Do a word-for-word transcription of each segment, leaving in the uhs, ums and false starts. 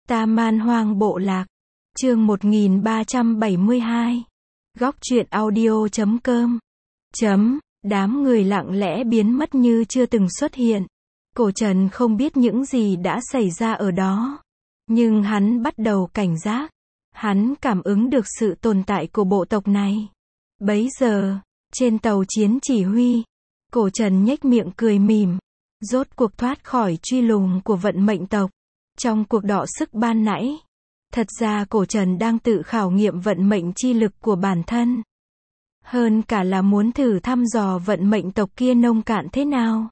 Ta Man Hoang Bộ Lạc. Chương một nghìn ba trăm bảy mươi hai. Góc truyện audio chấm com. Chấm, đám người lặng lẽ biến mất như chưa từng xuất hiện. Cổ Trần không biết những gì đã xảy ra ở đó. Nhưng hắn bắt đầu cảnh giác. Hắn cảm ứng được sự tồn tại của bộ tộc này. Bấy giờ, trên tàu chiến chỉ huy, Cổ Trần nhếch miệng cười mỉm. Rốt cuộc thoát khỏi truy lùng của vận mệnh tộc. Trong cuộc đọ sức ban nãy, thật ra Cổ Trần đang tự khảo nghiệm vận mệnh chi lực của bản thân. Hơn cả là muốn thử thăm dò vận mệnh tộc kia nông cạn thế nào.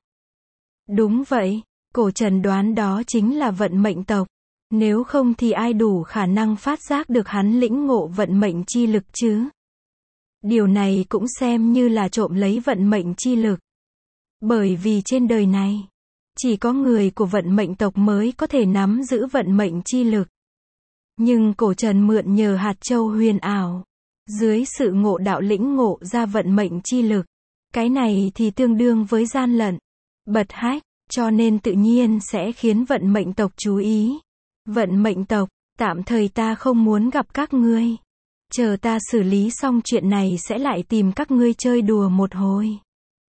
Đúng vậy, Cổ Trần đoán đó chính là vận mệnh tộc. Nếu không thì ai đủ khả năng phát giác được hắn lĩnh ngộ vận mệnh chi lực chứ? Điều này cũng xem như là trộm lấy vận mệnh chi lực. Bởi vì trên đời này, chỉ có người của vận mệnh tộc mới có thể nắm giữ vận mệnh chi lực. Nhưng Cổ Trần mượn nhờ hạt châu huyền ảo, dưới sự ngộ đạo lĩnh ngộ ra vận mệnh chi lực. Cái này thì tương đương với gian lận, bật hách, cho nên tự nhiên sẽ khiến vận mệnh tộc chú ý. Vận mệnh tộc, tạm thời ta không muốn gặp các ngươi. Chờ ta xử lý xong chuyện này sẽ lại tìm các ngươi chơi đùa một hồi.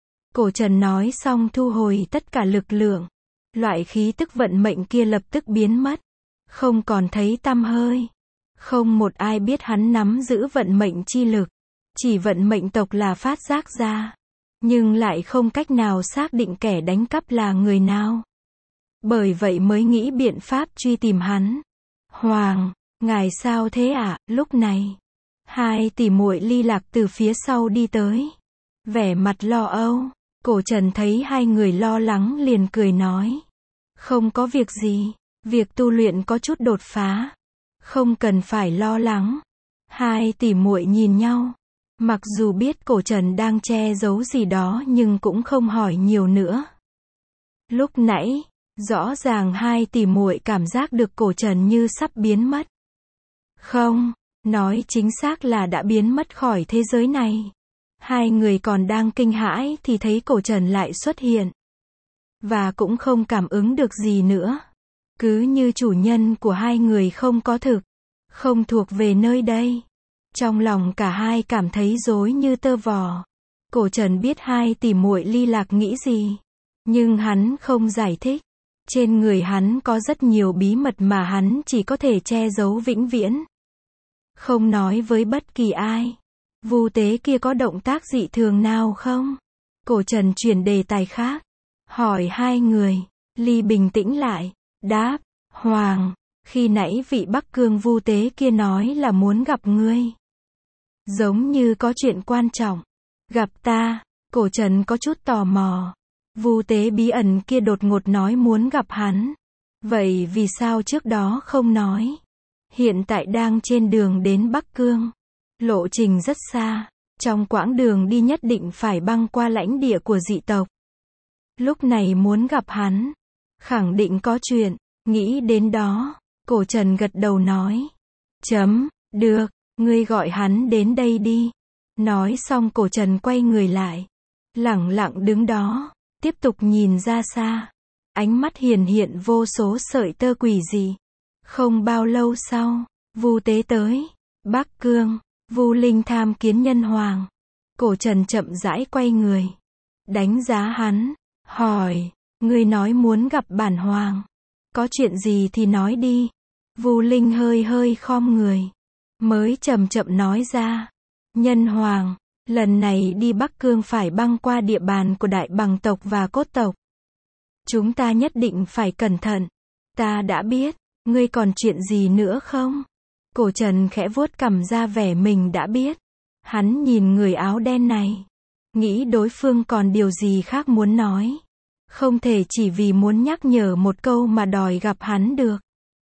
Cổ Trần nói xong thu hồi tất cả lực lượng. Loại khí tức vận mệnh kia lập tức biến mất. Không còn thấy tăm hơi. Không một ai biết hắn nắm giữ vận mệnh chi lực. Chỉ vận mệnh tộc là phát giác ra. Nhưng lại không cách nào xác định kẻ đánh cắp là người nào. Bởi vậy mới nghĩ biện pháp truy tìm hắn. Hoàng, ngài sao thế ạ? Lúc này, hai tỷ muội Ly Lạc từ phía sau đi tới. Vẻ mặt lo âu. Cổ Trần thấy hai người lo lắng liền cười nói. Không có việc gì, việc tu luyện có chút đột phá. Không cần phải lo lắng. Hai tỷ muội nhìn nhau. Mặc dù biết Cổ Trần đang che giấu gì đó nhưng cũng không hỏi nhiều nữa. Lúc nãy, rõ ràng hai tỷ muội cảm giác được Cổ Trần như sắp biến mất. Không, nói chính xác là đã biến mất khỏi thế giới này. Hai người còn đang kinh hãi thì thấy Cổ Trần lại xuất hiện. Và cũng không cảm ứng được gì nữa. Cứ như chủ nhân của hai người không có thực. Không thuộc về nơi đây. Trong lòng cả hai cảm thấy rối như tơ vò. Cổ Trần biết hai tỷ muội Ly Lạc nghĩ gì. Nhưng hắn không giải thích. Trên người hắn có rất nhiều bí mật mà hắn chỉ có thể che giấu vĩnh viễn. Không nói với bất kỳ ai. Vu tế kia có động tác dị thường nào không? Cổ Trần chuyển đề tài khác. Hỏi hai người. Ly bình tĩnh lại. Đáp. Hoàng, khi nãy vị Bắc Cương vu tế kia nói là muốn gặp ngươi. Giống như có chuyện quan trọng. Gặp ta. Cổ Trần có chút tò mò. Vu tế bí ẩn kia đột ngột nói muốn gặp hắn. Vậy vì sao trước đó không nói? Hiện tại đang trên đường đến Bắc Cương. Lộ trình rất xa. Trong quãng đường đi nhất định phải băng qua lãnh địa của dị tộc. Lúc này muốn gặp hắn. Khẳng định có chuyện. Nghĩ đến đó. Cổ Trần gật đầu nói. Chấm, được, ngươi gọi hắn đến đây đi. Nói xong Cổ Trần quay người lại. Lẳng lặng đứng đó. Tiếp tục nhìn ra xa. Ánh mắt hiển hiện vô số sợi tơ quỷ dị. Không bao lâu sau, Vu tế tới. Bắc Cương, Vu Linh tham kiến nhân hoàng. Cổ Trần chậm rãi quay người. Đánh giá hắn. Hỏi, ngươi nói muốn gặp bản hoàng. Có chuyện gì thì nói đi. Vu Linh hơi hơi khom người. Mới chậm chậm nói ra. Nhân hoàng, lần này đi Bắc Cương phải băng qua địa bàn của Đại Bằng tộc và Cốt tộc. Chúng ta nhất định phải cẩn thận. Ta đã biết, ngươi còn chuyện gì nữa không? Cổ Trần khẽ vuốt cằm ra vẻ mình đã biết. Hắn nhìn người áo đen này. Nghĩ đối phương còn điều gì khác muốn nói. Không thể chỉ vì muốn nhắc nhở một câu mà đòi gặp hắn được.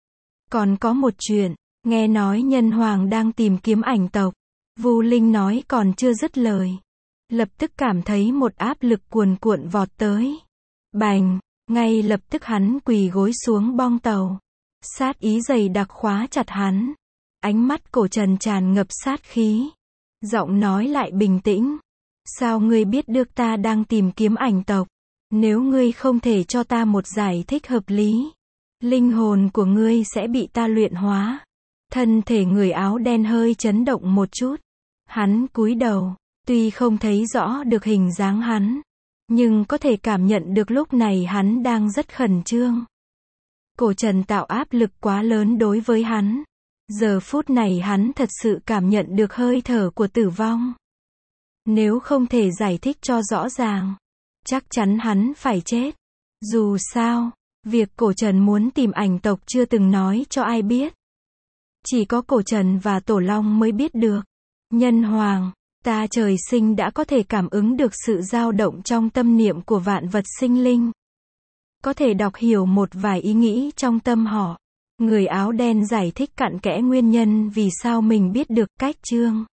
Còn có một chuyện, nghe nói nhân hoàng đang tìm kiếm ảnh tộc. Vu Linh nói còn chưa dứt lời. Lập tức cảm thấy một áp lực cuồn cuộn vọt tới. Bành, ngay lập tức hắn quỳ gối xuống bong tàu. Sát ý dày đặc khóa chặt hắn. Ánh mắt Cổ Trần tràn ngập sát khí. Giọng nói lại bình tĩnh. Sao ngươi biết được ta đang tìm kiếm ảnh tộc? Nếu ngươi không thể cho ta một giải thích hợp lý, Linh hồn của ngươi sẽ bị ta luyện hóa. Thân thể người áo đen hơi chấn động một chút. Hắn cúi đầu, tuy không thấy rõ được hình dáng hắn, nhưng có thể cảm nhận được lúc này hắn đang rất khẩn trương. Cổ trần tạo áp lực quá lớn đối với hắn. Giờ phút này hắn thật sự cảm nhận được hơi thở của tử vong. Nếu không thể giải thích cho rõ ràng, chắc chắn hắn phải chết. Dù sao, việc cổ trần muốn tìm ảnh tộc chưa từng nói cho ai biết. Chỉ có cổ trần và tổ long mới biết được. Nhân hoàng, ta trời sinh đã có thể cảm ứng được sự dao động trong tâm niệm của vạn vật sinh linh. Có thể đọc hiểu một vài ý nghĩ trong tâm họ. Người áo đen giải thích cặn kẽ nguyên nhân vì sao mình biết được cách chương